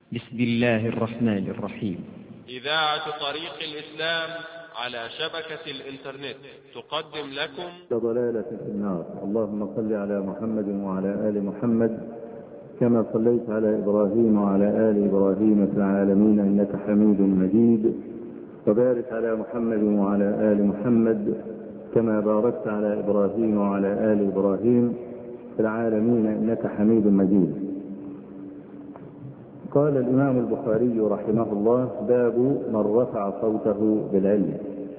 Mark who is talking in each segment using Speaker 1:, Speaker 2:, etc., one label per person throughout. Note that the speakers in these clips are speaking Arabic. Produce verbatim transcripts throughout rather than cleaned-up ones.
Speaker 1: بسم الله الرحمن الرحيم.
Speaker 2: إذاعة طريق الإسلام على شبكة الإنترنت تقدم لكم
Speaker 3: ضلالة في النار. اللهم صل على محمد وعلى آل محمد كما صليت على إبراهيم وعلى آل إبراهيم في العالمين إنك حميد مجيد، وبارك على محمد وعلى آل محمد كما باركت على إبراهيم وعلى آل إبراهيم في العالمين إنك حميد مجيد. قال الإمام البخاري رحمه الله: باب من رفع صوته بالعلم.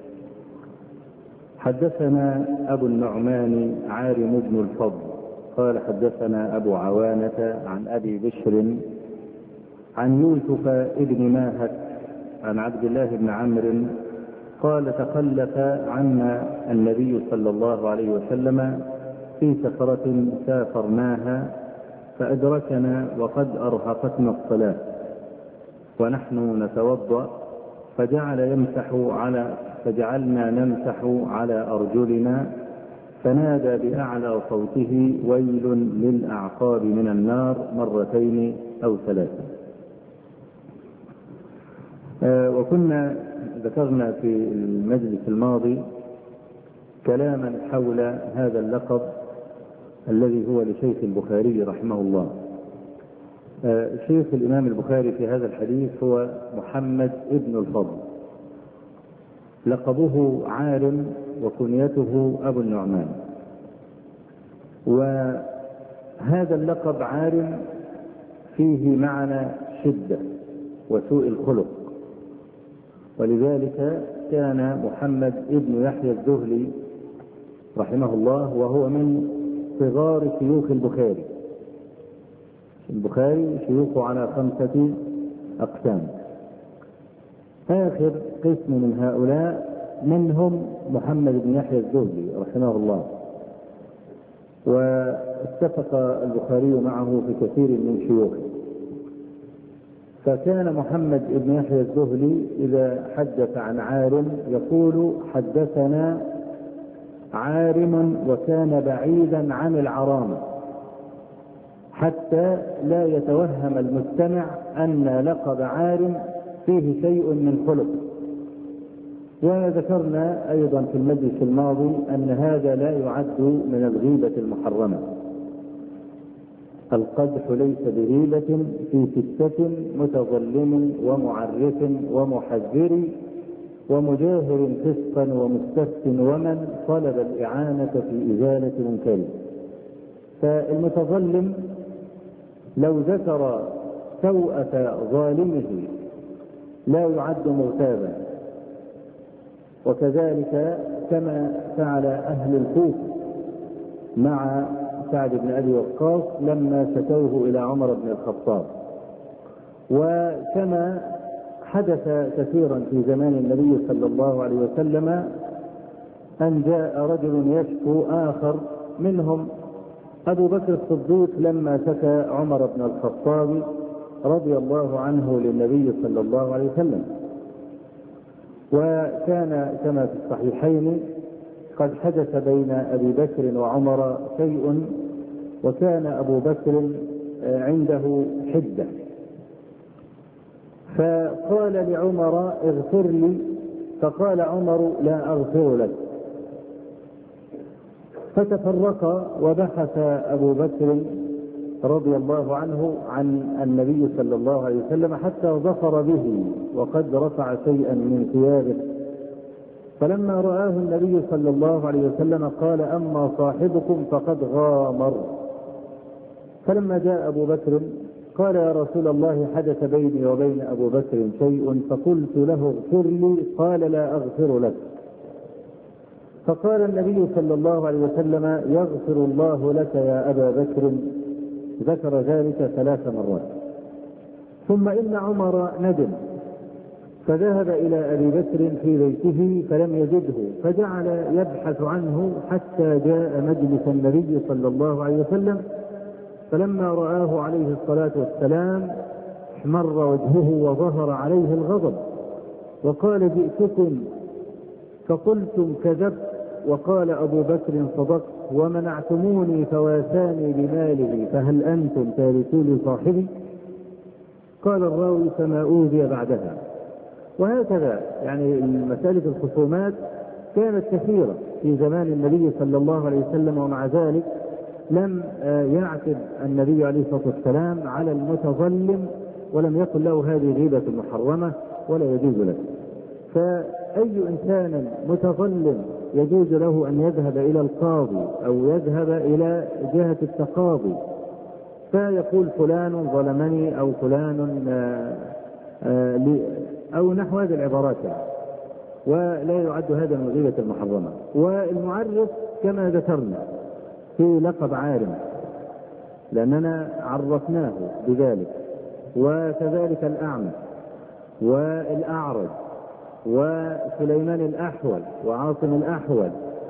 Speaker 3: حدثنا أبو النعمان عارم بن الفضل قال حدثنا أبو عوانة عن أبي بشر عن يوسف ابن ماهك عن عبد الله بن عمرو قال: تخلف عنا النبي صلى الله عليه وسلم في سفرة سافرناها فأدركنا وقد أرهقتنا الصلاة ونحن نتوضأ فجعل يمسح على فجعلنا نمسح على أرجلنا فنادى بأعلى صوته: ويل للأعقاب من النار مرتين أو ثلاثة. آه وكنا ذكرنا في المجلس الماضي كلاما حول هذا اللقب الذي هو لشيخ البخاري رحمه الله. آه شيخ الإمام البخاري في هذا الحديث هو محمد ابن الفضل، لقبه عارم وكنيته أبو النعمان. وهذا اللقب عارم فيه معنى شدة وسوء الخلق، ولذلك كان محمد ابن يحيى الذهلي رحمه الله وهو من صغار شيوخ البخاري. البخاري شيوخه على خمسة أقسام، آخر قسم من هؤلاء منهم محمد بن يحيى الذهلي رحمه الله، واتفق البخاري معه في كثير من شيوخه. فكان محمد بن يحيى الذهلي إذا حدث عن عارم يقول: حدثنا عارم وكان بعيدا عن العرامة، حتى لا يتوهم المستمع أن لقب عارم فيه شيء من خلق. وذكرنا أيضا في المجلس الماضي أن هذا لا يعد من الغيبة المحرمة. القدح ليس بغيبة في ستة: متظلم ومعرف ومحذر ومجاهر فسقا ومستفت ومن طلب الإعانة في إزالة منكر. فالمتظلم لو ذكر سوءة ظالمه لا يعد مغتابا، وكذلك كما فعل أهل الكوفة مع سعد بن أبي وقاص لما شكوه إلى عمر بن الخطاب. وكما حدث كثيرا في زمان النبي صلى الله عليه وسلم أن جاء رجل يشكو آخر، منهم أبو بكر الصديق لما شكى عمر بن الخطاب رضي الله عنه للنبي صلى الله عليه وسلم. وكان كما في الصحيحين قد حدث بين أبي بكر وعمر شيء، وكان أبو بكر عنده حدة، فقال لعمر: اغفر لي، فقال عمر: لا أغفر لك. فتفرق وبحث أبو بكر رضي الله عنه عن النبي صلى الله عليه وسلم حتى ظفر به وقد رفع شيئا من ثيابه. فلما رآه النبي صلى الله عليه وسلم قال: أما صاحبكم فقد غامر. فلما جاء أبو بكر قال: يا رسول الله، حدث بيني وبين أبو بكر شيء فقلت له اغفر لي، قال: لا أغفر لك. فقال النبي صلى الله عليه وسلم: يغفر الله لك يا أبا بكر. ذكر ذلك ثلاث مرات. ثم إن عمر ندم فذهب إلى أبي بكر في بيته فلم يجده، فجعل يبحث عنه حتى جاء مجلس النبي صلى الله عليه وسلم. فلما رآه عليه الصلاة والسلام احمر وجهه وظهر عليه الغضب، وقال: جئتكم فقلتم كذبت، وقال أبو بكر: صدقت، ومنعتموني فواساني بماله، فهل أنتم تاركون صاحبي؟ قال الراوي فما أوذي بعدها. وهكذا يعني مسألة الخصومات كانت كثيرة في زمان النبي صلى الله عليه وسلم، ومع ذلك لم يعتب النبي عليه الصلاة والسلام على المتظلم ولم يقل له هذه غيبة محرمة ولا يجوز له. فأي إنسان متظلم يجوز له أن يذهب إلى القاضي أو يذهب إلى جهة التقاضي فيقول فلان ظلمني أو فلان أو نحو هذه العبارات يعني، ولا يعد هذا من الغيبة المحرمة. والمعرف كما ذكرنا في لقب عالم لأننا عرفناه بذلك، وكذلك الأعمى والأعرج وسليمان الأحول وعاصم الأحول،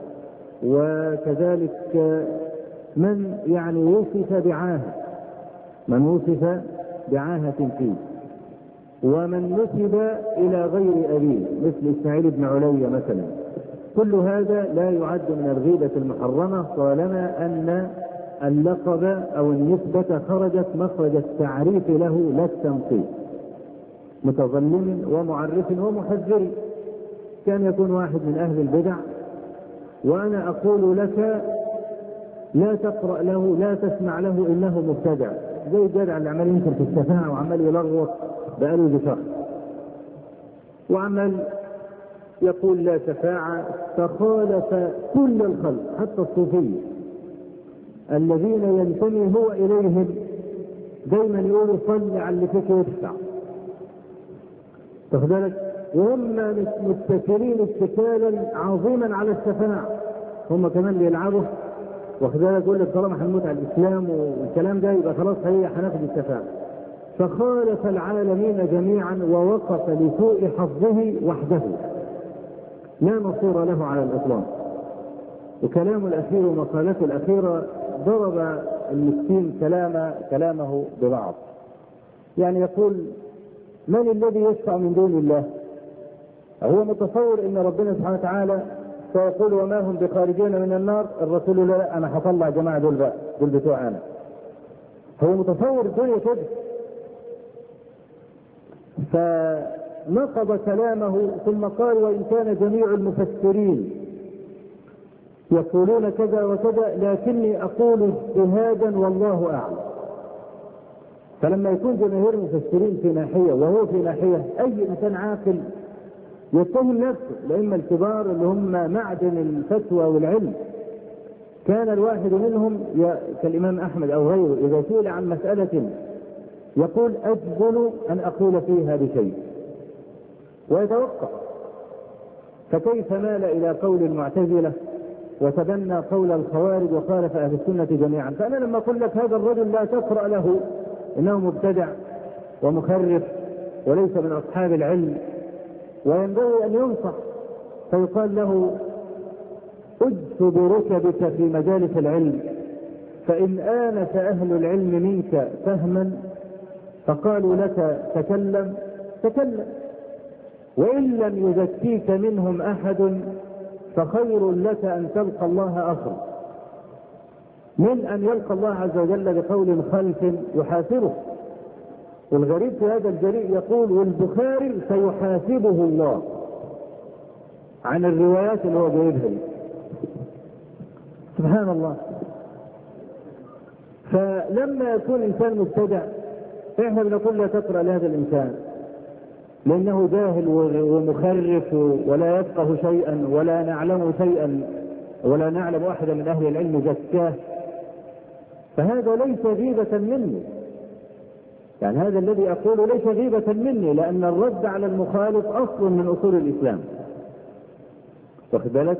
Speaker 3: وكذلك من يعني وصف بعاهة من وصف بعاهة فيه، ومن نسب إلى غير أبيه مثل إسماعيل بن علي مثلا. كل هذا لا يعد من الغيبة المحرمة طالما أن اللقب أو النسبة خرجت مخرج التعريف له لا التنقيص. متظلم ومعرف ومحذر. كان يكون واحد من أهل البدع وأنا أقول لك لا تقرأ له لا تسمع له إنه مبتدع، زي الجدع اللي عمال ينكر في الشفاعة وعمال يلغوط بقاله بشهر وعمال يقول لا شفاعة، فخالف كل الخلق حتى الصوفية الذين ينتمي هو إليهم دايما يقولوا صل على اللي فيك يدفع، تخذلك، وهم متكلين اتكالا عظيما على الشفاعة. هم كمان بيلعبوا وخذلك يقول لك طالما هنموت على الإسلام والكلام ده يبقى خلاص هي هناخد الشفاعة. فخالف العالمين جميعا ووقف لسوء حظه وحده لا نصير له على الإطلاق. وكلامه الأخير ومقالته الأخيرة ضرب المسكين كلام كلامه ببعض. يعني يقول من الذي يشفع من دون الله؟ هو متصور ان ربنا سبحانه وتعالى سيقول وما هم بخارجين من النار. الرسول لا انا هطلع جماعة دول بقى دول بتوع انا. هو متصور الدنيا كده. فنقض كلامه ثم قال وان كان جميع المفسرين يقولون كذا وكذا لكني اقول اجتهادا والله اعلم. فلما يكون جماهير المفسرين في ناحية وهو في ناحية أي إنسان عاقل يتهم نفسه. الأئمة الكبار اللي هم معدن الفتوى والعلم كان الواحد منهم كالإمام أحمد أو غيره إذا سئل عن مسألة يقول أجبن أن أقول فيها بشيء ويتوقف. فكيف مال إلى قول المعتزلة وتبنى قول الخوارج وخالف أهل السنة جميعا؟ فأنا لما أقول لك هذا الرجل لا تقرأ له إنه مبتدع ومخرف وليس من أصحاب العلم وينبغي أن ينصح، فيقال له أجس بركبك في مجالس العلم فإن آنس أهل العلم منك فهما فقالوا لك تكلم تكلم، وإن لم يزكيك منهم أحد فخير لك أن تلقى الله أخر من أن يلقى الله عز وجل بقول خلف يحاسبه. والغريب في هذا الجريء يقول والبخاري سيحاسبه الله عن الروايات اللي هو جايبها لي. سبحان الله. فلما يكون إنسان مبتدع فإحنا بنقول لا تقرأ لهذا الإنسان لأنه جاهل ومخرف ولا يفقه شيئا ولا نعلم شيئا ولا نعلم أحدا من أهل العلم زكاه، فهذا ليس غيبة مني. يعني هذا الذي أقوله ليس غيبة مني لأن الرد على المخالف أصل من أصول الإسلام. واخد بالك؟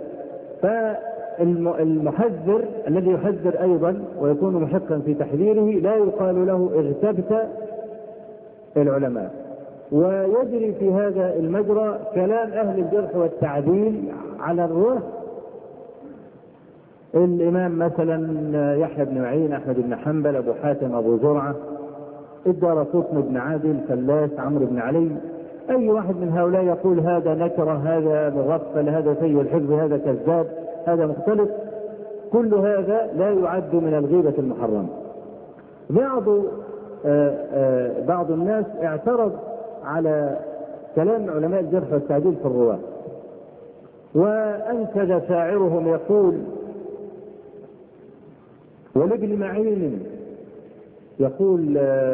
Speaker 3: فالمحذر الذي يحذر أيضا ويكون محقا في تحذيره لا يقال له اغتبت العلماء. ويجري في هذا المجرى كلام أهل الجرح والتعديل على الروح. الإمام مثلا يحيى بن معين، أحمد بن حنبل، أبو حاتم، أبو زرعة، الدارقطني بن عادل، فلاس، عمرو بن علي، أي واحد من هؤلاء يقول هذا نكرة، هذا مغفل، هذا سيء الحفظ، هذا كذاب، هذا مختلف، كل هذا لا يعد من الغيبة المحرمة. بعض بعض الناس اعترض على كلام علماء الجرح والتعديل في الرواة، وأنشد شاعرهم يقول: ولابن معين يقول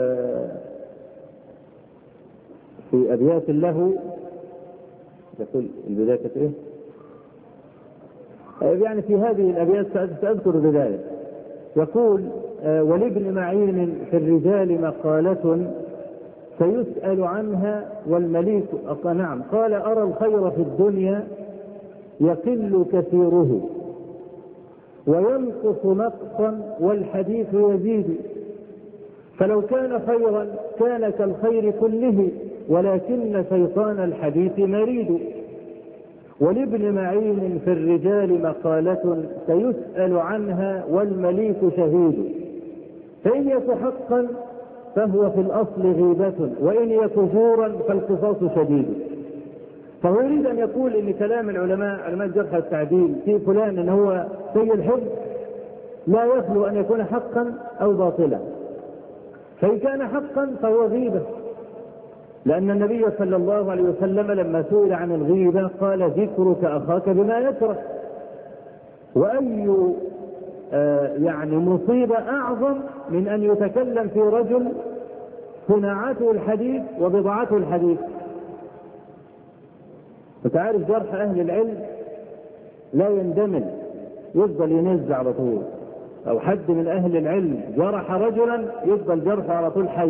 Speaker 3: في أبيات له، يقول البداية كانت إيه؟ يعني في هذه الأبيات سأذكر البداية. يقول: ولابن معين في الرجال مقالة سيسأل عنها والمليك نعم قال: أرى الخير في الدنيا يقل كثيره وينقص نقصا والحديث يزيد، فلو كان خيرا كان كالخير كله ولكن شيطان الحديث مريد. ولابن معين في الرجال مقالة سيسأل عنها والمليك شهيد، فإن يك حقا فهو في الأصل غيبة وإن يك زورا فالقصاص شديد. فهو يريد أن يقول إن كلام العلماء علماء الجرح والتعديل في فلان إن هو سيء الحفظ لا يخلو أن يكون حقا أو باطلا، فإن كان حقا فهو غيبة، لأن النبي صلى الله عليه وسلم لما سئل عن الغيبة قال: ذكرك أخاك بما يكره. وأي آه يعني مصيبة أعظم من أن يتكلم في رجل صناعته الحديث وبضاعته الحديث. فتعرف جرح أهل العلم لا يندمل، يفضل ينزع على طول، أو حد من أهل العلم جرح رجلا يفضل جرحه على طول حي.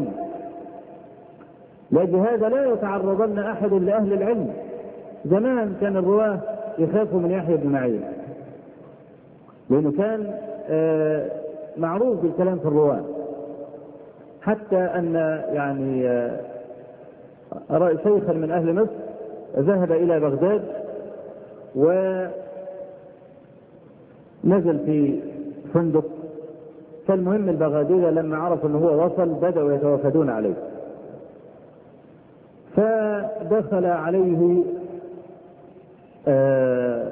Speaker 3: لهذا لا يتعرضن أحد لأهل العلم. زمان كان الرواه يخافوا من يحيى بن معين لأنه كان معروف بالكلام في الرواه، حتى أن يعني شيخا من أهل مصر ذهب إلى بغداد ونزل في فندق، فالمهم البغادية لما عرفوا أنه هو وصل بدأوا يتوافدون عليه، فدخل عليه آه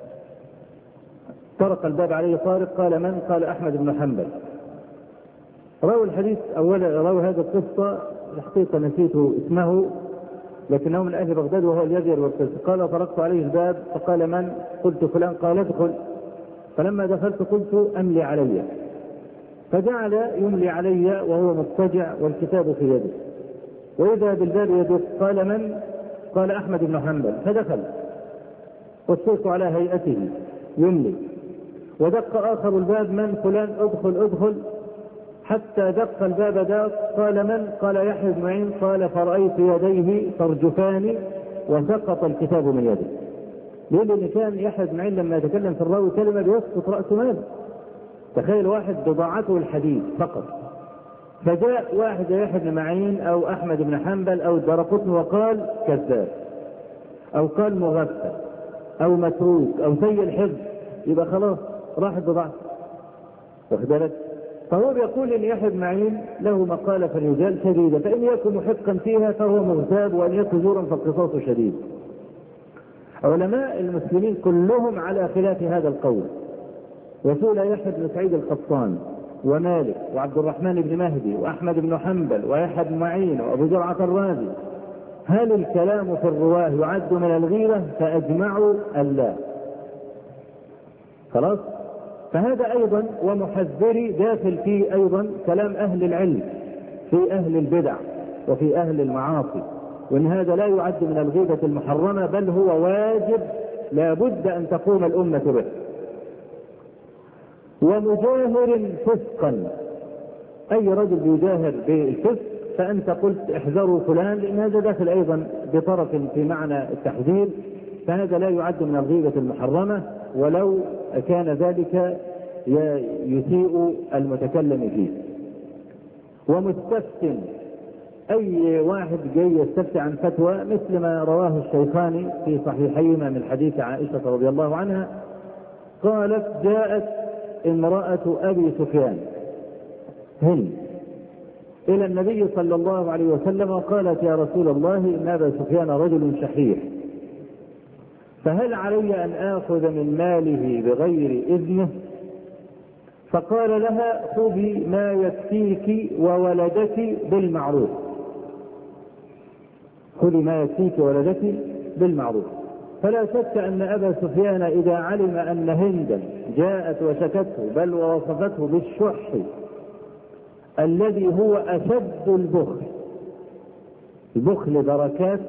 Speaker 3: طرق الباب عليه طارق، قال: من؟ قال: أحمد بن حنبل. روى الحديث أولا، روى هذه القصة الحقيقة نسيت اسمه لكنه من أهل بغداد وهو اليزير والقصة. قال: طرقت عليه الباب فقال: من؟ قلت: فلان. قال: ادخل. فلما دخلت قلت: أملي علي، فجعل يملي علي وهو مضطجع والكتاب في يده، وإذا بالباب يدق. قال: من؟ قال: أحمد بن حنبل. فدخل والصوت على هيئته يملي، ودق آخر الباب: من؟ فلان. ادخل ادخل، حتى دق الباب داق. قال: من؟ قال: يحيى بن معين. قال: فرأيت يديه ترجفان وسقط الكتاب من يده. لأن كان يحيى بن معين لما يتكلم في الراوي كلمة بيسقط رأسه ماذا؟ تخيل واحد بضاعته الحديث فقط، فجاء واحد يحيى بن معين أو أحمد بن حنبل أو الدارقطني وقال كذاب أو قال مغفل أو متروك أو سيء الحفظ، يبقى خلاص راحت بضاعته. واخد بالك؟ فهو بيقول ان يحيى بن معين له مقالة في الرجال شديدة، فإن يكن محقا فيها فهو مغتاب، وأن يكن زورا فالقصاص شديد. علماء المسلمين كلهم على خلاف هذا القول. وسئل يحيى بن سعيد القطان ومالك وعبد الرحمن بن مهدي وأحمد بن حنبل ويحيى بن معين وأبو زرعة الرازي: هل الكلام في الرواه يعد من الغيبة؟ فأجمعوا ألا. خلاص؟ فهذا أيضا ومحذري داخل فيه أيضا كلام أهل العلم في أهل البدع وفي أهل المعاصي، وإن هذا لا يعد من الغيبة المحرمة، بل هو واجب لا بد أن تقوم الأمة به. ومجاهر فسقا، أي رجل يجاهر بالفسق فأنت قلت احذروا فلان، لأن هذا داخل أيضا بطرف في معنى التحذير، فهذا لا يعد من الغيبة المحرمة ولو كان ذلك يسيء المتكلم فيه. ومستفتٍ، أي واحد جاي يستفتي عن فتوى، مثل ما رواه الشيخان في صحيحيهما من حديث عائشة رضي الله عنها قالت: جاءت امرأة أبي سفيان هند إلى النبي صلى الله عليه وسلم وقالت: يا رسول الله، إن أبا سفيان رجل شحيح، فهل علي أن آخذ من ماله بغير إذنه؟ فقال لها خذي ما يكفيك وولدك بالمعروف، خذي ما يكفيك وولدك بالمعروف. فلا شك أن أبا سفيان إذا علم أن هندا جاءت وشكته بل ووصفته بالشح الذي هو أشد البخل، البخل دركات،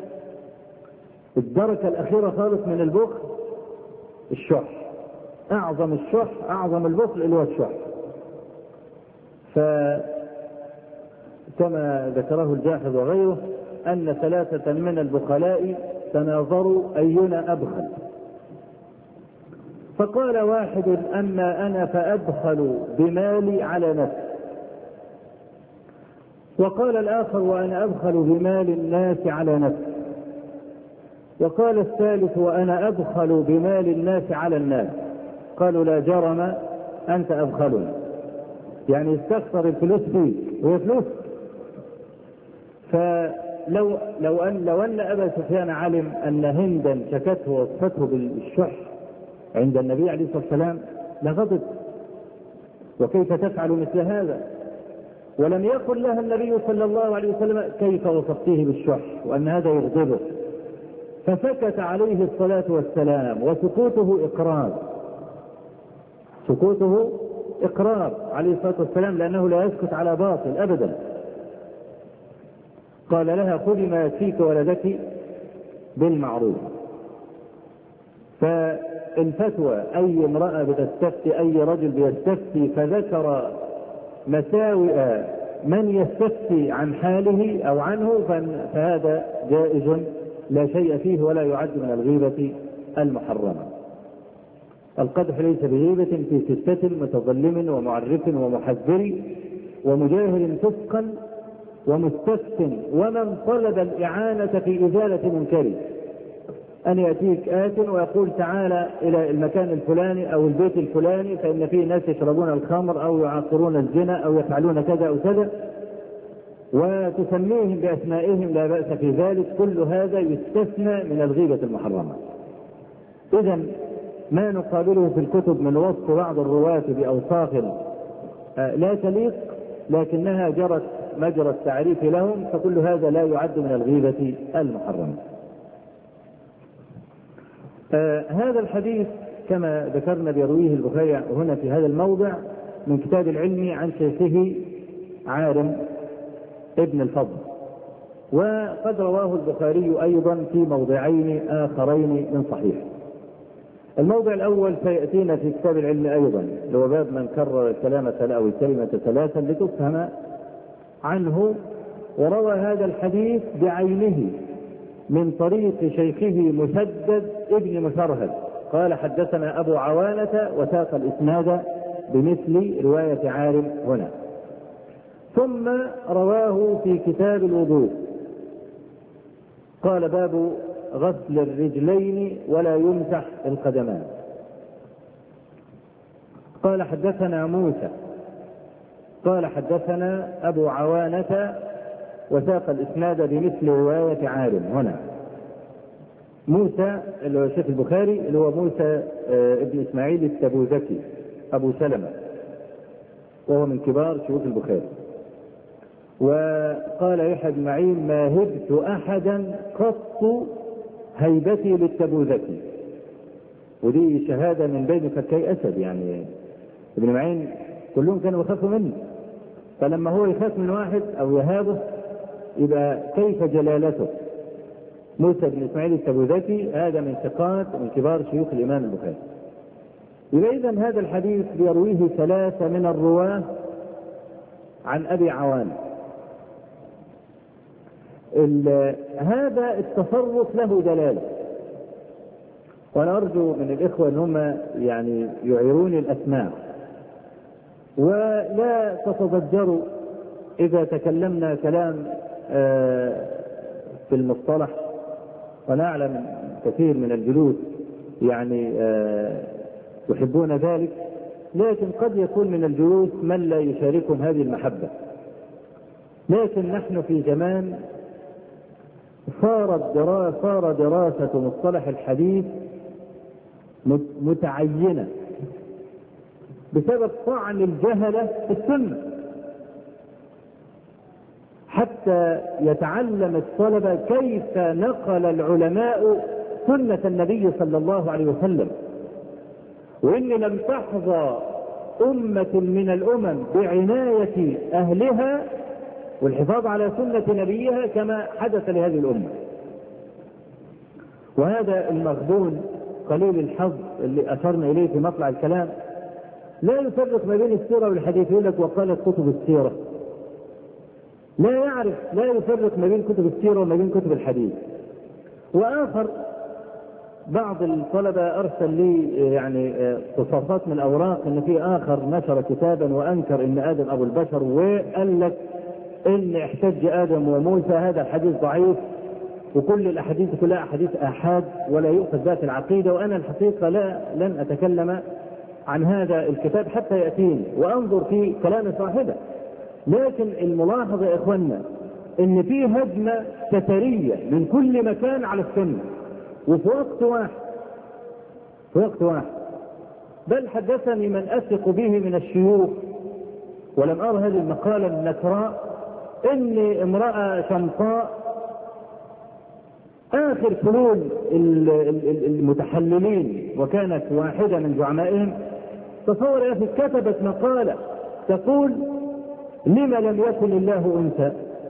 Speaker 3: الدركة الأخيرة خالص من البخل الشح، أعظم الشح أعظم البخل اللي هو الشح. فكما ذكره الجاحظ وغيره أن ثلاثة من البخلاء تناظروا أينا أبخل، فقال واحد أما أنا فأبخل بمالي على نفسي، وقال الآخر وأنا أبخل بمال الناس على نفسي، وقال الثالث وأنا أبخل بمال الناس على الناس. قالوا لا جرم أنت أبخلنا، يعني استخسر الفلوس فيك وهي فلوس. فلو لو أن لو أن أبا سفيان علم أن هندا شكته ووصفته بالشح عند النبي عليه الصلاة والسلام لغضب، وكيف تفعل مثل هذا؟ ولم يقل لها النبي صلى الله عليه وسلم كيف وصفتيه بالشح وأن هذا يغضبه، فسكت عليه الصلاة والسلام، وسكوته إقرار، سكوته إقرار عليه الصلاة والسلام، لأنه لا يسكت على باطل أبدا. قال لها خذي ما يكفيك ولدك بالمعروف. فالفتوى أي امرأة بتستفتي، أي رجل بيستفتي فذكر مساوئ من يستفتي عن حاله أو عنه فهذا جائز لا شيء فيه ولا يعد من الغيبة المحرمة. القدح ليس بغيبة في ستة متظلم ومعرف ومحذر ومجاهر فسقا ومستفت ومن طلب الإعانة في إزالة منكره. أن يأتيك آت ويقول تعالى إلى المكان الفلاني أو البيت الفلاني فإن فيه ناس يشربون الخمر أو يعاقرون الزنا أو يفعلون كذا أو كذا، وتسميهم بأسمائهم لا بأس في ذلك، كل هذا يستثنى من الغيبة المحرمة. إذن ما نقابله في الكتب من وصف بعض الرواة بأوصاف لا تليق لكنها جرت مجرى التعريف لهم، فكل هذا لا يعد من الغيبة المحرمة. آه هذا الحديث كما ذكرنا بيرويه البخاري هنا في هذا الموضع من كتاب العلم عن شيخه عارم ابن الفضل، وقد رواه البخاري أيضا في موضعين آخرين من صحيح. الموضع الأول سيأتينا في كتاب العلم أيضا، لو باب من كرر الكلام أو الكلمة ثلاثا لتفهم عنه، وروى هذا الحديث بعينه من طريق شيخه مسدد ابن مسرهد قال حدثنا أبو عوانة وساق الإسناد بمثل رواية عارم هنا. ثم رواه في كتاب الوضوء قال باب غسل الرجلين ولا يمسح القدمان. قال حدثنا موسى قال حدثنا أبو عوانة وساق الإسناد بمثل رواية عارم هنا. موسى اللي هو شيخ البخاري اللي هو موسى ابن إسماعيل التبوذكي أبو سلمة، وهو من كبار شيوخ البخاري. وقال يحيى بن معين ما هبت أحدا قط هيبتي للتبوذكي، ودي شهادة من بين فكي أسد، يعني ابن معين كلهم كانوا يخافوا منه، فلما هو يخاف من واحد أو يهابه يبقى كيف جلالته. موسى بن إسماعيل التبوذكي هذا من ثقات من كبار شيوخ الإمام البخاري. يبقى إذن هذا الحديث يرويه ثلاثة من الرواة عن أبي عوان. هذا التصرف له دلالة، وأنا أرجو من الإخوة أن هم يعني يعيرون الأسماء ولا تتضجروا إذا تكلمنا كلام في المصطلح، ونعلم كثير من الجلوس يعني يحبون ذلك، لكن قد يكون من الجلوس من لا يشاركهم هذه المحبة. لكن نحن في زمان صارت دراسة صار دراسة مصطلح الحديث متعينة بسبب طعن الجهلة في السنة، حتى يتعلم الطلبة كيف نقل العلماء سنة النبي صلى الله عليه وسلم، وإن لم تحظى أمة من الأمم بعناية أهلها والحفاظ على سنة نبيها كما حدث لهذه الأمة. وهذا المغبون قليل الحظ اللي أشرنا إليه في مطلع الكلام لا يفرق ما بين السيرة والحديث، يقول لك وقالت كتب السيرة، لا يعرف، لا يفرق ما بين كتب السيرة وما بين كتب الحديث. وآخر بعض الطلبة أرسل لي يعني قصاصات من الأوراق إن في آخر نشر كتابا وأنكر إن آدم أبو البشر، وقال لك إن احتج آدم وموسى هذا الحديث ضعيف، وكل الأحاديث كلها أحاديث آحاد ولا يؤخذ ذات العقيدة. وأنا الحقيقة لا لن أتكلم عن هذا الكتاب حتى يأتيني وأنظر في كلام صاحبه، لكن الملاحظة يا إخوانا إن في هجمة سترية من كل مكان على السنة وفي وقت واحد في وقت واحد بل حدثني من أثق به من الشيوخ ولم أرى هذه المقالة النكراء إن امرأة شمطاء آخر فلول المتحللين وكانت واحدة من زعمائهم، تصور يا أخي كتبت مقالة تقول لما لم يكن الله أنثى،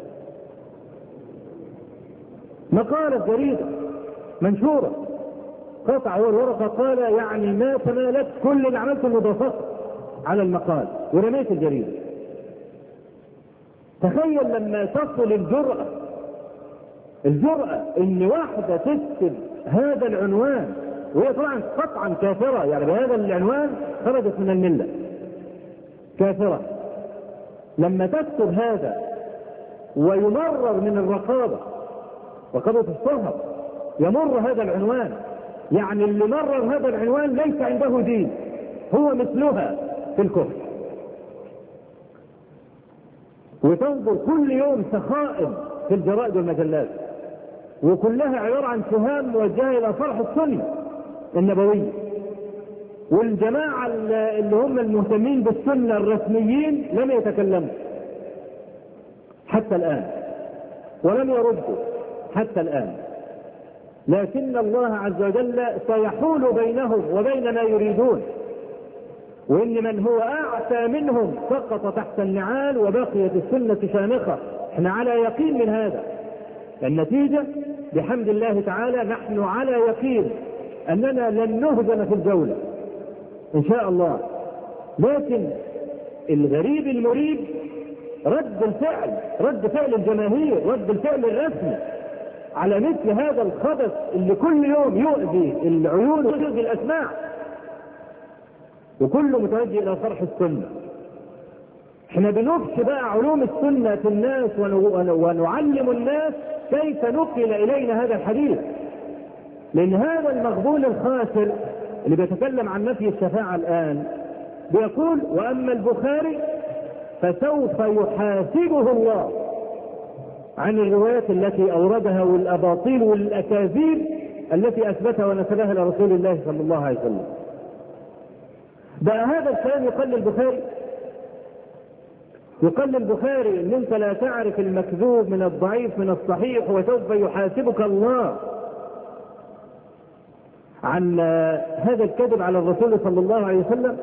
Speaker 3: مقالة جريدة منشورة قطع والورقة، قال يعني ما تمالت كل اللي عملته المضافات على المقال ورميت الجريدة. تخيل لما تصل الجرأة الجرأة ان واحدة تكتب هذا العنوان، وهي طبعا قطعا كافرة، يعني بهذا العنوان خرجت من الملة كافرة، لما تكتب هذا ويمرر من الرقابة رقابة الصهر يمر هذا العنوان، يعني اللي مرر هذا العنوان ليس عنده دين، هو مثلها في الكفر. وتنظر كل يوم سخائم في الجرائد والمجلات وكلها عبارة عن سهام موجهة إلى صرح السنة النبوية، والجماعة اللي هم المهتمين بالسنة الرسميين لم يتكلموا حتى الآن ولم يردوا حتى الآن، لكن الله عز وجل سيحول بينهم وبين ما يريدون، وإن من هو أعتى منهم سقط تحت النعال وبقيت السنة شامخة. احنا على يقين من هذا، النتيجة بحمد الله تعالى نحن على يقين أننا لن نهزم في الجولة إن شاء الله. لكن الغريب المريب رد الفعل رد فعل الجماهير، رد الفعل الرسمي على مثل هذا الخبث اللي كل يوم يؤذي العيون ويؤذي الأسماع، وكله متوجه إلى صرح السنة. احنا بنفش بقى علوم السنة في الناس ونعلم الناس كيف نقل إلينا هذا الحديث، لأن هذا المغبون الخاسر اللي بيتكلم عن نفي الشفاعة الآن بيقول وأما البخاري فسوف يحاسبه الله عن الروايات التي أوردها والأباطيل والأكاذيب التي أثبتها ونسبها لرسول الله صلى الله عليه وسلم. بقى هذا الكلام يقل البخاري يقل البخاري ان انت لا تعرف المكذوب من الضعيف من الصحيح وسوف يحاسبك الله عن هذا الكذب على الرسول صلى الله عليه وسلم.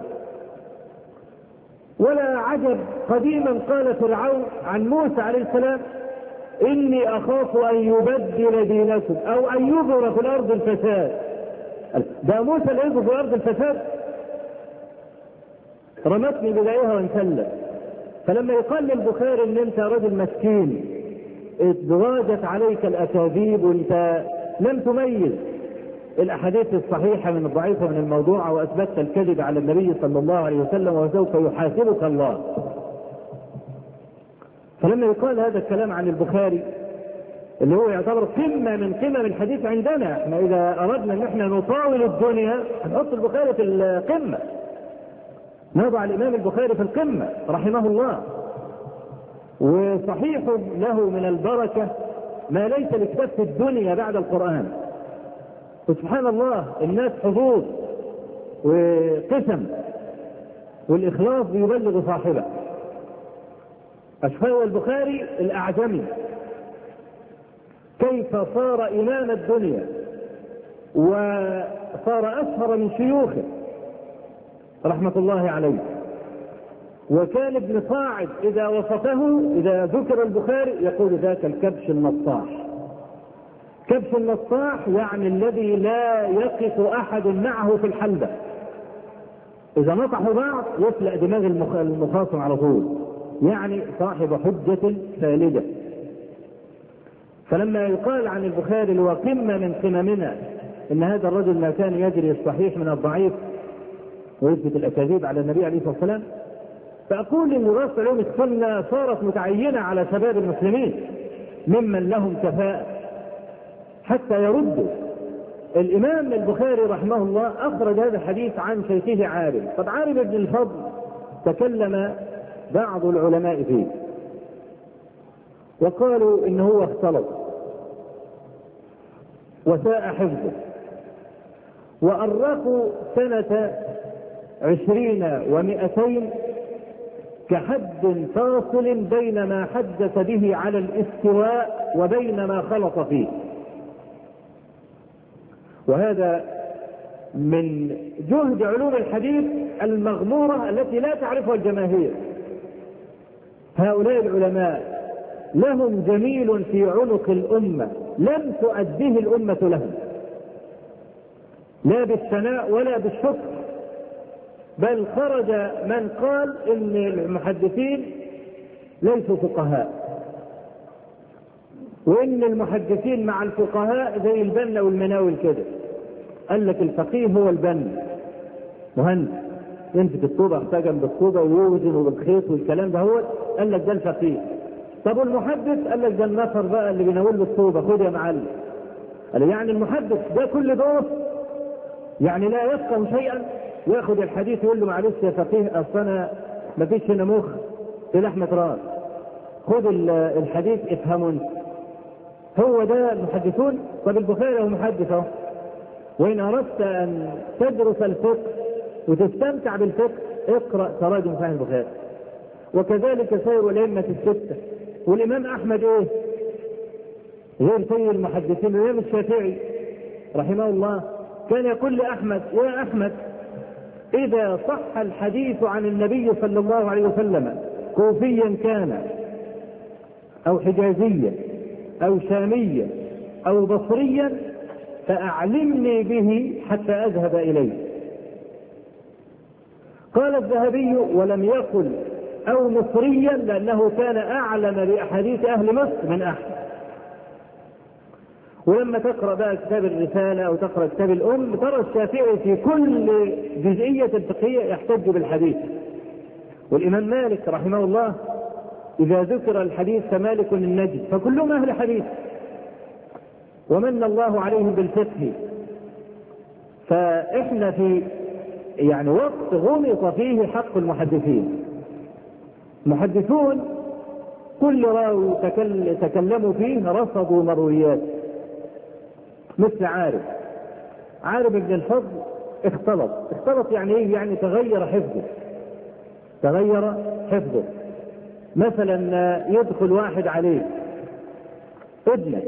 Speaker 3: ولا عجب قديما قال فرعون عن موسى عليه السلام إني أخاف أن يبدل دينكم أو أن يظهر في الأرض الفساد. ده موسى لا يظهر في الأرض الفساد، رمتني بدايها وانسلت. فلما يقال للبخاري ان انت رجل مسكين اتضاجت عليك الاكاذيب وانت لم تميز الاحاديث الصحيحه من الضعيفه من الموضوعه واثبتت الكذب على النبي صلى الله عليه وسلم وسوف يحاسبك الله. فلما يقال هذا الكلام عن البخاري اللي هو يعتبر قمه من قمم الحديث عندنا، احنا اذا اردنا ان احنا نطاول الدنيا هنحط البخاري في القمه، نضع الإمام البخاري في القمة رحمه الله، وصحيح له من البركة ما ليس لكتاب في الدنيا بعد القرآن. وسبحان الله الناس حظوظ وقسم، والإخلاص بيبلغ صاحبه. أشهر البخاري الأعجمي كيف صار إمام الدنيا وصار أشهر من شيوخه رحمة الله عليه. وكان ابن صاعد إذا وصفه إذا ذكر البخاري يقول ذاك الكبش النصاح. كبش النصاح يعني الذي لا يقف أحد معه في الحلبة، إذا نطحوا بعض يفلق دماغ المخاصم على طول، يعني صاحب حجة ثالثة. فلما يقال عن البخاري اللي هو قمة من قممنا إن هذا الرجل ما كان يجري الصحيح من الضعيف ويثبت الأكاذيب على النبي عليه الصلاة والسلام، فأقول إن دراسة علوم السنة صارت متعينة على شباب المسلمين ممن لهم كفاءة حتى يردوا. الإمام البخاري رحمه الله أخرج هذا الحديث عن شيخه عارم. طب عارم بن الفضل تكلم بعض العلماء فيه وقالوا إنه هو اختلط وساء حفظه، وأرقوا سنة عشرين ومئتين كحد فاصل بين ما حدث به على الاستواء وبين ما خلط فيه. وهذا من جهد علوم الحديث المغمورة التي لا تعرفها الجماهير. هؤلاء العلماء لهم جميل في عنق الأمة لم تؤديه الأمة لهم، لا بالثناء ولا بالشكر، بل خرج من قال إن المحدثين ليسوا فقهاء، وإن المحدثين مع الفقهاء زي البنا والمناول كده. قال لك الفقيه هو البنا مهندس يمسك الطوبة احتجم بالطوبة ويوزن بالخيط والكلام ده، هو قال لك ده الفقيه. طب المحدث قال لك ده النفر بقى اللي بيناول له الطوبة، خد يا معلم. قال يعني المحدث ده كل دول يعني لا يفقه شيئا، ياخد الحديث يقول له معلش يا فقيه اصل انا ما فيش هنا مخ في لحمة راس، خد الحديث افهمون. هو ده المحدثون. طب البخاري هو محدث اهو. وإن أردت أن تدرس الفقه وتستمتع بالفقه اقرأ تراجم صحيح البخاري. وكذلك سير الأئمة الستة. والإمام أحمد إيه؟ غير سيد المحدثين. الإمام الشافعي رحمه الله كان يقول لأحمد يا أحمد إذا صح الحديث عن النبي صلى الله عليه وسلم كوفيا كان أو حجازيا أو شاميا أو بصريا فأعلمني به حتى أذهب إليه. قال الذهبي ولم يقل أو مصريا لأنه كان أعلم بأحاديث أهل مصر من أحمد. ولما تقرأ بقى كتاب الرسالة أو تقرأ كتاب الأم ترى الشافعي في كل جزئية فقهية يحتج بالحديث. والإمام مالك رحمه الله إذا ذكر الحديث فمالك النجد فكلهم أهل حديث ومن الله عليهم بالفقه. فإحنا في يعني وقت غمط فيه حق المحدثين. المحدثون كل راوي تكلموا فيه رصدوا مرويات، مثل عارف عارف بن الفضل اختلط. اختلط يعني ايه؟ يعني تغير حفظه تغير حفظه مثلا يدخل واحد عليه ابنك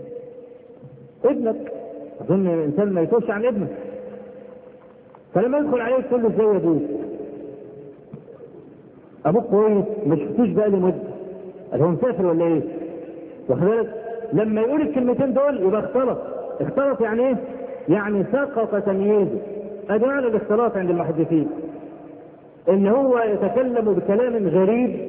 Speaker 3: ابنك اظن الانسان ما يتوش عن ابنك، فلما يدخل عليه تقول له ازاي يا ابوك؟ ابوك كويس ما شفتوش بقى لي مده، قال هو مسافر ولا ايه؟ واخد بالك؟ لما يقول الكلمتين دول يبقى اختلط. اختلط يعني ايه؟ يعني سقط تمييزه. ادي معنى الاختلاط عند المحدثين، ان هو يتكلم بكلام غريب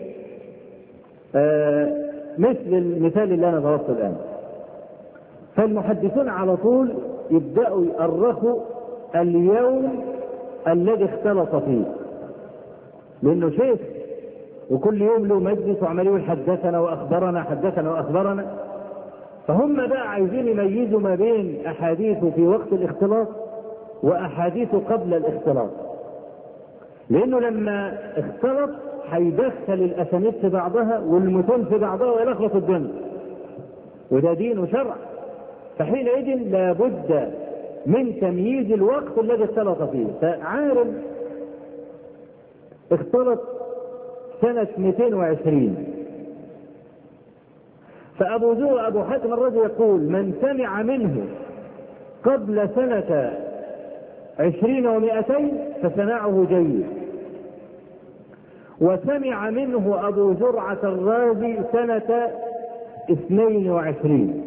Speaker 3: آه مثل المثال اللي انا ضربته الان. فالمحدثون على طول يبدأوا يؤرخوا اليوم الذي اختلط فيه، لانه شيخ وكل يوم له مجلس وعمال يقول حدثنا واخبرنا حدثنا واخبرنا. فهم بقى عايزين يميزوا ما بين احاديثه في وقت الاختلاط واحاديثه قبل الاختلاط، لانه لما اختلط هيدخل الاسانيد في بعضها والمتون في بعضها ويلخبط الدنيا، وده دين وشرع. فحينئذ لابد من تمييز الوقت الذي اختلط فيه. فعارم اختلط سنة مئتين وعشرين. فأبو زرع أبو حاتم الرازي يقول: من سمع منه قبل سنة عشرين ومائتين فسماعه جيد، وسمع منه أبو زرعة الرازي سنة اثنين وعشرين.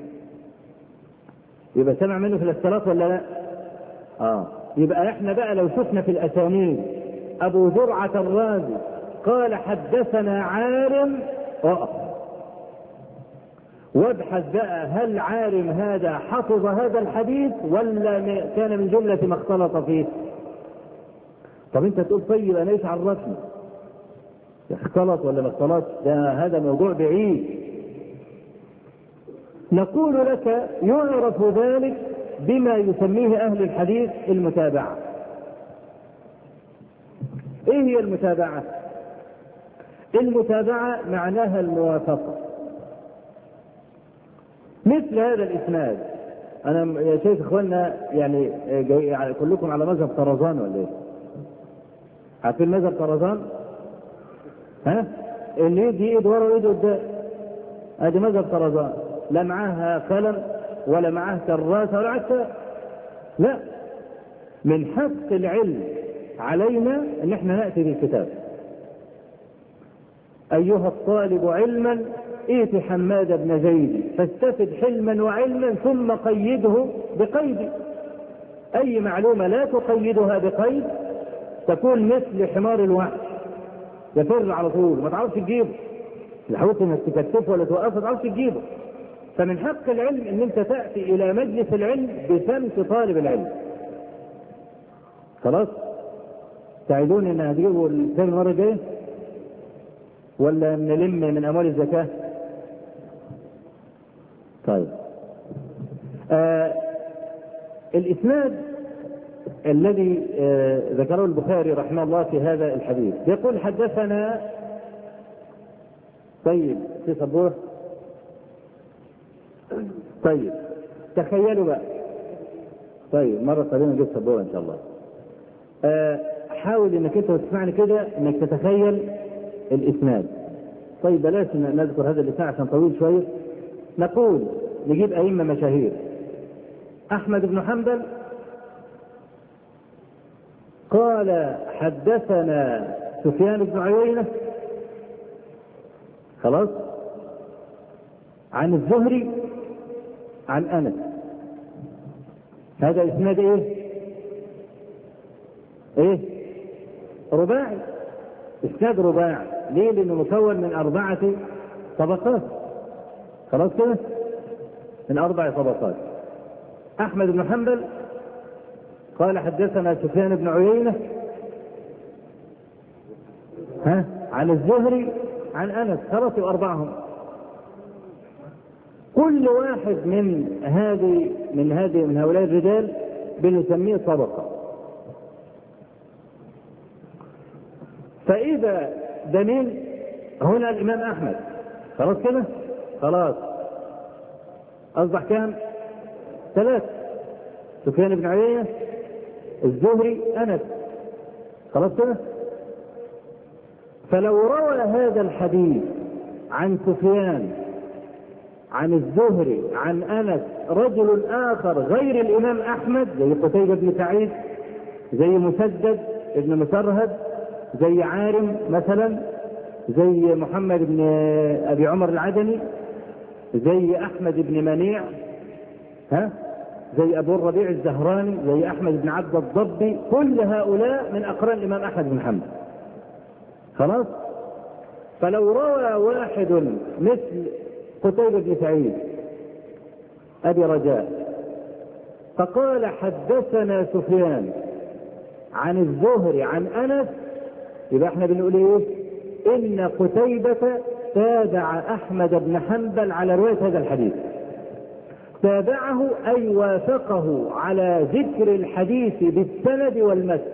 Speaker 3: يبقى سمع منه في الاختلاط ولا لا؟ آه. يبقى احنا بقى لو شفنا في الأسانيد أبو زرعة الرازي قال حدثنا عارم، اقف وابحث بقى هل عارم هذا حفظ هذا الحديث ولا كان من جملة ما اختلط فيه. طب انت تقول طيب انا ايش عرفني اختلط ولا ما اختلط؟ ده هذا موضوع بعيد. نقول لك يعرف ذلك بما يسميه اهل الحديث المتابعة. ايه هي المتابعة؟ المتابعة معناها الموافقة. مثل هذا الاسناد، انا يا شيخ اخواننا يعني جاي كلكم على مذهب طرزان ولا ايه؟ عارفين مذهب طرزان؟ ها؟ اللي يدي ايد ورا وايد قدام، ادي مذهب طرزان، لا معاها قلم ولا معاه كراسة ولا عسى. لا، من حق العلم علينا ان احنا نأتي بالكتاب. ايها الطالب علما ائت حماد بن زيد فاستفد حلما وعلما ثم قيده بقيد. اي معلومة لا تقيدها بقيد تكون مثل حمار الوحش، يفر على طول ما تعرفش تجيبه، حاولت انك تكتفه ولا توقفه ما تعرفش تجيبه. فمن حق العلم ان انت تأتي الى مجلس العلم بسمت طالب العلم. خلاص؟ تعيدون ان هتجيبوا الثاني المرة الجاية ولا نلم من اموال الزكاة؟ طيب. آه الاسناد الذي آه ذكره البخاري رحمه الله في هذا الحديث يقول حدثنا. طيب في صبوح. طيب تخيلوا بقى. طيب مرة قادمة نجيب صبوح ان شاء الله. آه حاول انك انت تسمعني كده انك تتخيل الاسناد. طيب بلاش نذكر هذا الاسناد عشان طويل شوية. نقول نجيب ائمة مشاهير: احمد بن حنبل قال حدثنا سفيان بن عيينة، خلاص، عن الزهري عن انس. هذا اسناد ايه؟ ايه؟ رباعي. اسناد رباعي. ليه؟ لانه مكون من اربعة طبقات. خلاص كده؟ من اربع طبقات. احمد بن حنبل قال حدثنا سفيان بن عيينة ها عن الزهري عن انس. خلاص اربعهم. كل واحد من هذه من هذه من هؤلاء الرجال بنسميه طبقة. فإذا دليل هنا الإمام أحمد، خلاص كده؟ خلاص أصبح كام؟ ثلاثة: سفيان بن عيينة، الزهري، أنس. خلاص كده؟ فلو روى هذا الحديث عن سفيان عن الزهري عن أنس رجل آخر غير الإمام أحمد، زي قتيبة بن سعيد، زي مسدد ابن مسرهد، زي عارم مثلا، زي محمد بن أبي عمر العدني، زي أحمد بن منيع، ها، زي أبو الربيع الزهراني، زي أحمد بن عبد الضبي، كل هؤلاء من أقران الإمام أحمد بن حنبل. خلاص؟ فلو روى واحد مثل قتيبة بن سعيد أبي رجاء فقال حدثنا سفيان عن الزهري عن أنس، يبقى احنا بنقول ايه؟ إن قتيبة تابع أحمد بن حنبل على رواية هذا الحديث. تابعه أي وافقه على ذكر الحديث بالسند والمتن.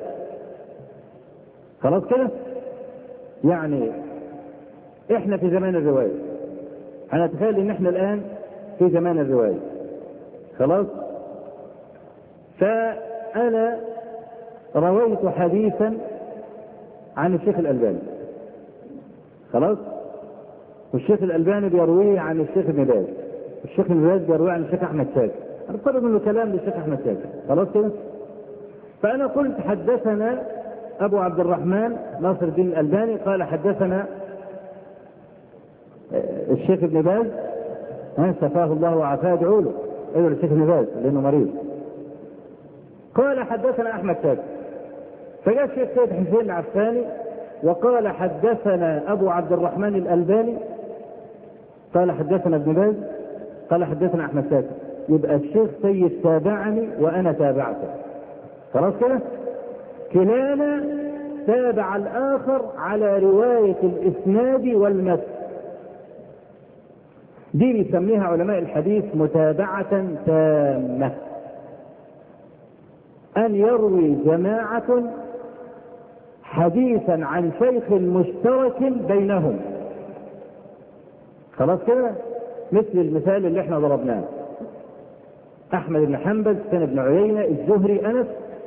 Speaker 3: خلاص كده؟ يعني احنا في زمان الرواية، أنا أتخيل إن إحنا الآن في زمان الرواية. خلاص؟ فأنا رويت حديثا عن الشيخ الألباني، خلاص، والشيخ الألباني بيرويه عن الشيخ ابن باز، والشيخ ابن باز بيرويه عن الشيخ أحمد شاكر، أنا طلب منه كلام للشيخ أحمد شاكر، خلاص كده. فأنا قلت حدثنا أبو عبد الرحمن ناصر الدين الألباني قال حدثنا الشيخ ابن باز، شفاه الله وعافاه، ادعوا له، ادعوا للشيخ ابن باز لأنه مريض. قال حدثنا أحمد شاكر، فجاء الشيخ سيد حسين العفاني وقال حدثنا أبو عبد الرحمن الألباني قال حدثنا ابن باز قال حدثنا أحمد شاكر، يبقى الشيخ سيد تابعني وأنا تابعته، خلاص كده. كلانا تابع الآخر على رواية الإسناد والمتن، دي يسميها علماء الحديث متابعة تامة، أن يروي جماعة حديثا عن شيخ مشترك بينهم، خلاص كده. مثل المثال اللي احنا ضربناه، أحمد بن حنبل، سفيان بن عيينة، الزهري، أنس.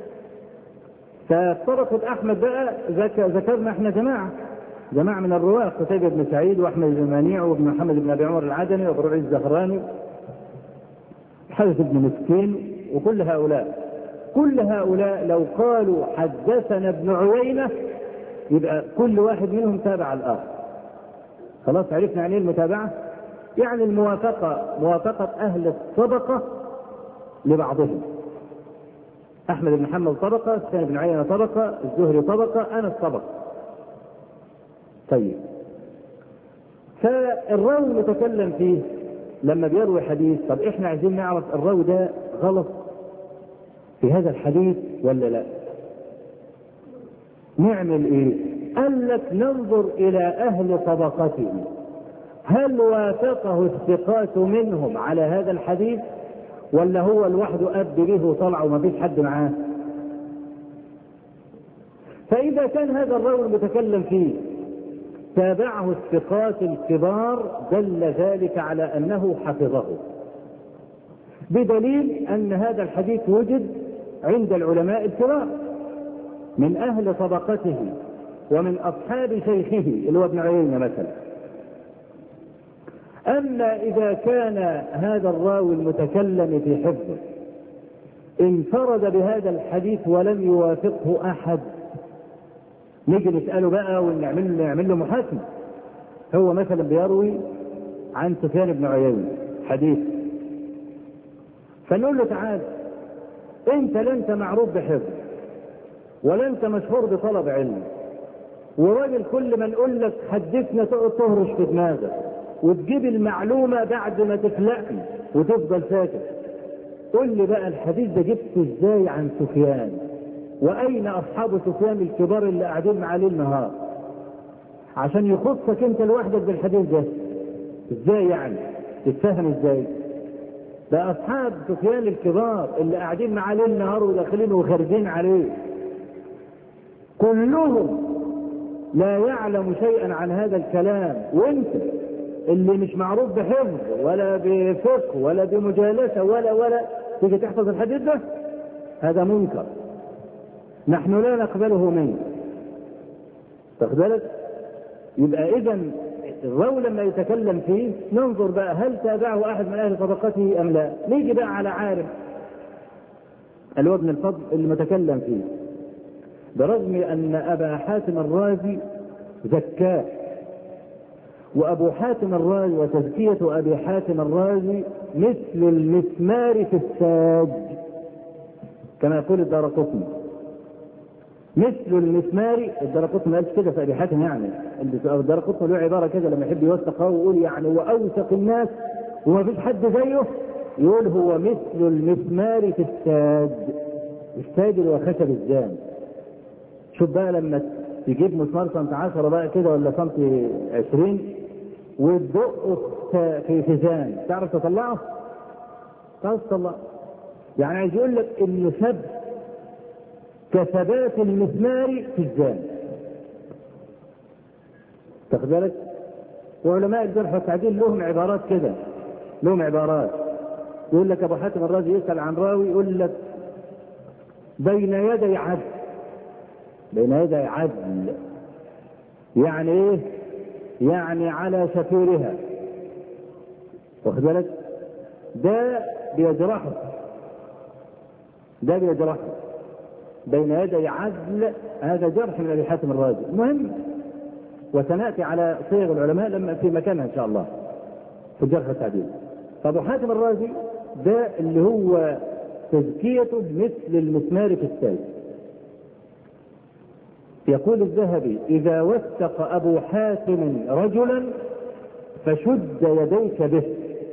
Speaker 3: فطرقت أحمد بقى ذكرنا احنا جماعة جماعة من الرواة، قتيبة بن سعيد وأحمد بن منيع وابن محمد بن أبي عمر العدني وأبو رعيل الزهراني حارث بن مسكين، وكل هؤلاء كل هؤلاء لو قالوا حدثنا ابن عيينة يبقى كل واحد منهم تابع الآخر، خلاص. عرفنا يعني المتابعة، يعني الموافقة، موافقة أهل الطبقة لبعضهم. أحمد بن حنبل طبقة، سفيان بن عيينة طبقة، الزهري طبقة، أنس طبقة. طيب، فالراوي المتكلم فيه لما بيروي حديث، طب احنا عايزين نعرف الراوي ده غلط في هذا الحديث ولا لا، نعمل ايه؟ قال لك ننظر الى اهل طبقته، هل وافقه الثقات منهم على هذا الحديث ولا هو لوحده أب به وطلع وما فيش حد معاه؟ فإذا كان هذا الراوي المتكلم فيه تابعه الثقات الكبار دل ذلك على أنه حفظه، بدليل أن هذا الحديث وجد عند العلماء الكبار من أهل طبقته ومن أصحاب شيخه اللي هو ابن عيينة مثلا. أما إذا كان هذا الراوي المتكلم في حفظه انفرد بهذا الحديث ولم يوافقه أحد، نيجي نسأله بقى ونعمل نعمل له محاكمة. هو مثلا بيروي عن سفيان بن عيينة حديث، فنقول له تعال انت لا انت معروف بحفظ ولا انت مشهور بطلب علم، وراجل كل ما نقول لك حدثنا تقعد تهرش في دماغك وتجيب المعلومة بعد ما تفلقني وتفضل ساكت. قل لي بقى الحديث ده جبته ازاي عن سفيان، واين اصحاب سفيان الكبار اللي قاعدين معاه ليل نهار عشان يخصك انت لوحدك بالحديث ده؟ ازاي يعني تتفهم ازاي؟ ده اصحاب سفيان الكبار اللي قاعدين معاه ليل نهار وداخلين وخارجين عليه كلهم لا يعلم شيئا عن هذا الكلام، وانت اللي مش معروف بحفظ ولا بفقه ولا بمجالسة ولا ولا تيجي تحفظ الحديث ده؟ هذا منكر، نحن لا نقبله منك. تاخد بالك؟ يبقى إذا الراوي لما يتكلم فيه ننظر بقى هل تابعه أحد من أهل طبقته أم لا. نيجي بقى على عارف اللي هو ابن الفضل اللي متكلم فيه، برغم أن أبا حاتم الرازي زكاه، وأبو حاتم الرازي وتزكية أبي حاتم الرازي مثل المسمار في الساج كما يقول الدارقطني، مثل المسمار. الدارقطني قال كده في أبي حاتم، يعني الدارقطني له عبارة كده لما يحب يوثقه ويقول يعني هو أوثق الناس وما فيش حد زيه، يقول هو مثل المسمار في الساج. الساج اللي هو خشب الزان. شوف بقى لما تجيب مسمار سنت عشرة بقى كده ولا سنت عشرين وتدقه في فيزان، تعرف تطلعه؟ تعرف تطلعه؟ يعني عايز يقول لك انه ثبت كثبات المسمار في الزان. تاخد بالك؟ وعلماء الجرح والتعديل لهم عبارات كده، لهم عبارات يقول لك ابو حاتم الرازي يسأل عن راوي يقول لك بين يدي عدل، بين يدي عدل يعني ايه؟ يعني على شفيرها، واخد بالك؟ ده بيجرحه، ده بيجرحه بين يدي عدل، هذا جرح من ابي حاتم الرازي. المهم، وسناتي على صيغ العلماء لما في مكانها ان شاء الله في الجرح والتعديل. فابو حاتم الرازي ده اللي هو تزكيته مثل المسمار في السيف. يقول الذهبي: إذا وثق أبو حاتم رجلا فشد يديك به،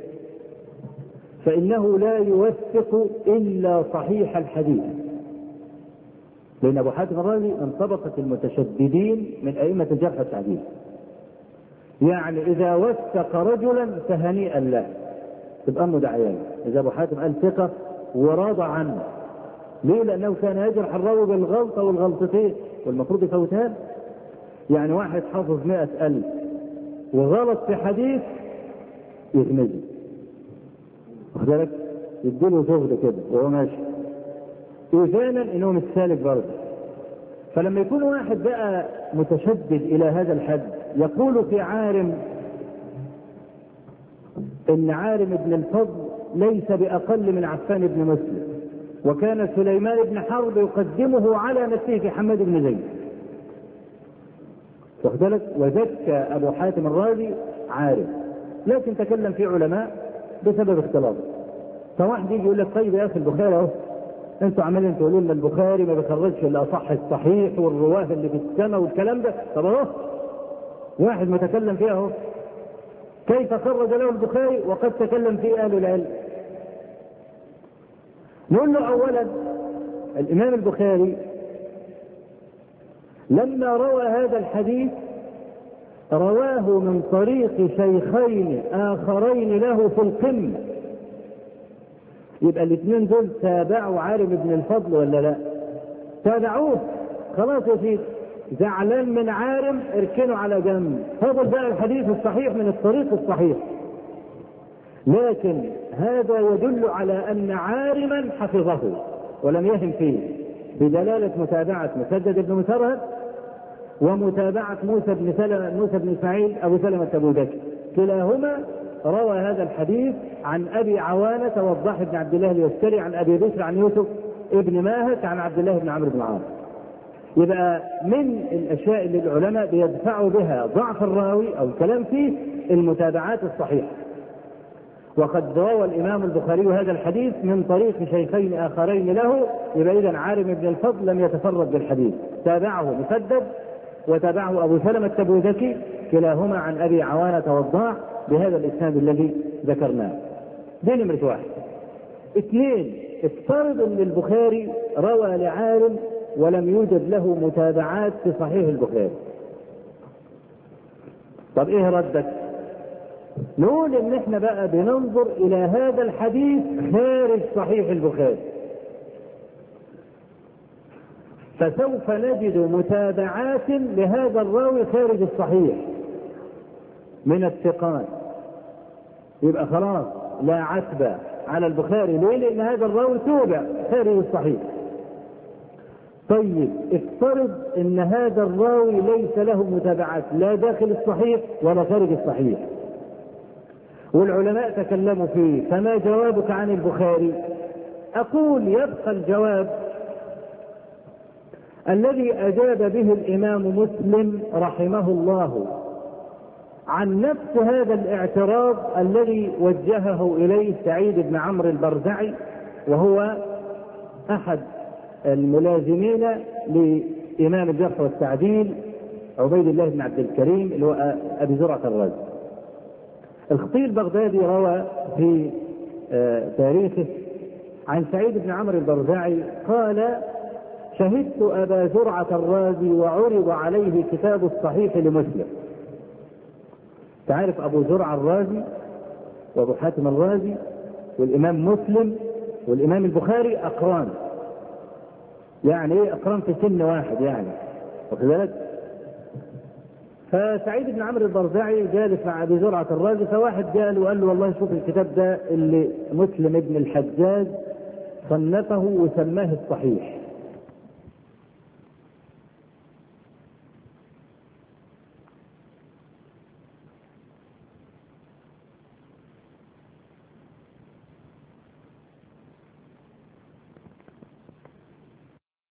Speaker 3: فإنه لا يوثق إلا صحيح الحديث. لأن أبو حاتم الرازي من طبقة المتشددين من أئمة الجرح والتعديل. يعني إذا وثق رجلا فهنيئا له، تبقى مدعيان. إذا أبو حاتم قال ثقة وراضى عنه، ليه؟ لأنه كان يجرح الراوي بالغلطة والغلطتين والمفروض يفوتها. يعني واحد حافظ مئة ألف وغلط في حديث يغمزه، واخد بالك؟ يديله زهد كده وهو ماشي، إذانا إنه مش سالك برضه. فلما يكون واحد بقى متشدد إلى هذا الحد يقول في عارم إن عارم ابن الفضل ليس بأقل من عفان بن مسلم، وكان سليمان بن حرب يقدمه على نفسه في حماد بن زيد، واخد بالك؟ وزكى أبو حاتم الرازي عارف، لكن تكلم فيه علماء بسبب اختلاطه. فواحد يجي يقول لك: طيب يا أخي البخاري أهو، أنتوا عمالين تقولوا لنا البخاري ما بيخرجش إلا أصح الصحيح والرواه اللي في السماء والكلام ده. طب أهو واحد متكلم فيه أهو، كيف خرج له البخاري وقد تكلم فيه أهل العلم؟ نقول له: أولا الإمام البخاري لما روى هذا الحديث رواه من طريق شيخين آخرين له في القمة، يبقى الاثنين دول تابعوا عارم بن الفضل ولا لا؟ تابعوه، خلاص يا سيدي، زعلان من عارم اركنوا على جنب، فضل بقى الحديث الصحيح من الطريق الصحيح. لكن هذا يدل على أن عارما حفظه ولم يهم فيه بدلالة متابعة مسدد بن مسرهد ومتابعة موسى بن سلمة موسى بن إسماعيل أبو سلمة أبو بكر، كلاهما روى هذا الحديث عن أبي عوانة وضاح بن عبد الله اليسكري عن أبي بشر عن يوسف ابن ماهك عن عبد الله بن عمرو بن العاص. يبقى من الأشياء اللي العلماء بيدفعوا بها ضعف الراوي أو الكلام فيه المتابعات الصحيحة. وقد روى الإمام البخاري هذا الحديث من طريق شيخين آخرين له، يبقى إذن عارم بن الفضل لم يتفرد بالحديث، تابعه مسدد وتابعه أبو سلمة التبوذكي، كلاهما عن أبي عوانة والضاع بهذا الإسناد الذي ذكرناه. دي نمرة واحد. اثنين، افترض أن البخاري روى لعالم ولم يوجد له متابعات في صحيح البخاري، طب ايه ردك؟ نقول ان احنا بقى بننظر الى هذا الحديث خارج صحيح البخاري، فسوف نجد متابعات لهذا الراوي خارج الصحيح من الثقات، يبقى خلاص لا عتب على البخاري. ليه؟ لان هذا الراوي توبع خارج الصحيح. طيب افترض ان هذا الراوي ليس له متابعات لا داخل الصحيح ولا خارج الصحيح، والعلماء تكلموا فيه، فما جوابك عن البخاري؟ اقول يبقى الجواب الذي اجاب به الامام مسلم رحمه الله عن نفس هذا الاعتراض الذي وجهه اليه سعيد بن عمرو البرزعي، وهو احد الملازمين لامام الجرح والتعديل عبيد الله بن عبد الكريم اللي هو ابي زرعة الرازي. الخطيب البغدادي روى في تاريخه عن سعيد بن عمرو البرزعي قال: شهدت ابا زرعة الرازي وعرض عليه كتاب الصحيح لمسلم. تعرف ابو زرعة الرازي وابو حاتم الرازي والامام مسلم والامام البخاري اقران، يعني ايه اقران؟ في سن واحد يعني، واخد بالك؟ فسعيد بن عمرو البرزعي جالس مع ابي زرعة الرازي، فواحد قال وقال له: والله شوف الكتاب ده اللي مسلم ابن الحجاج صنفه وسماه الصحيح،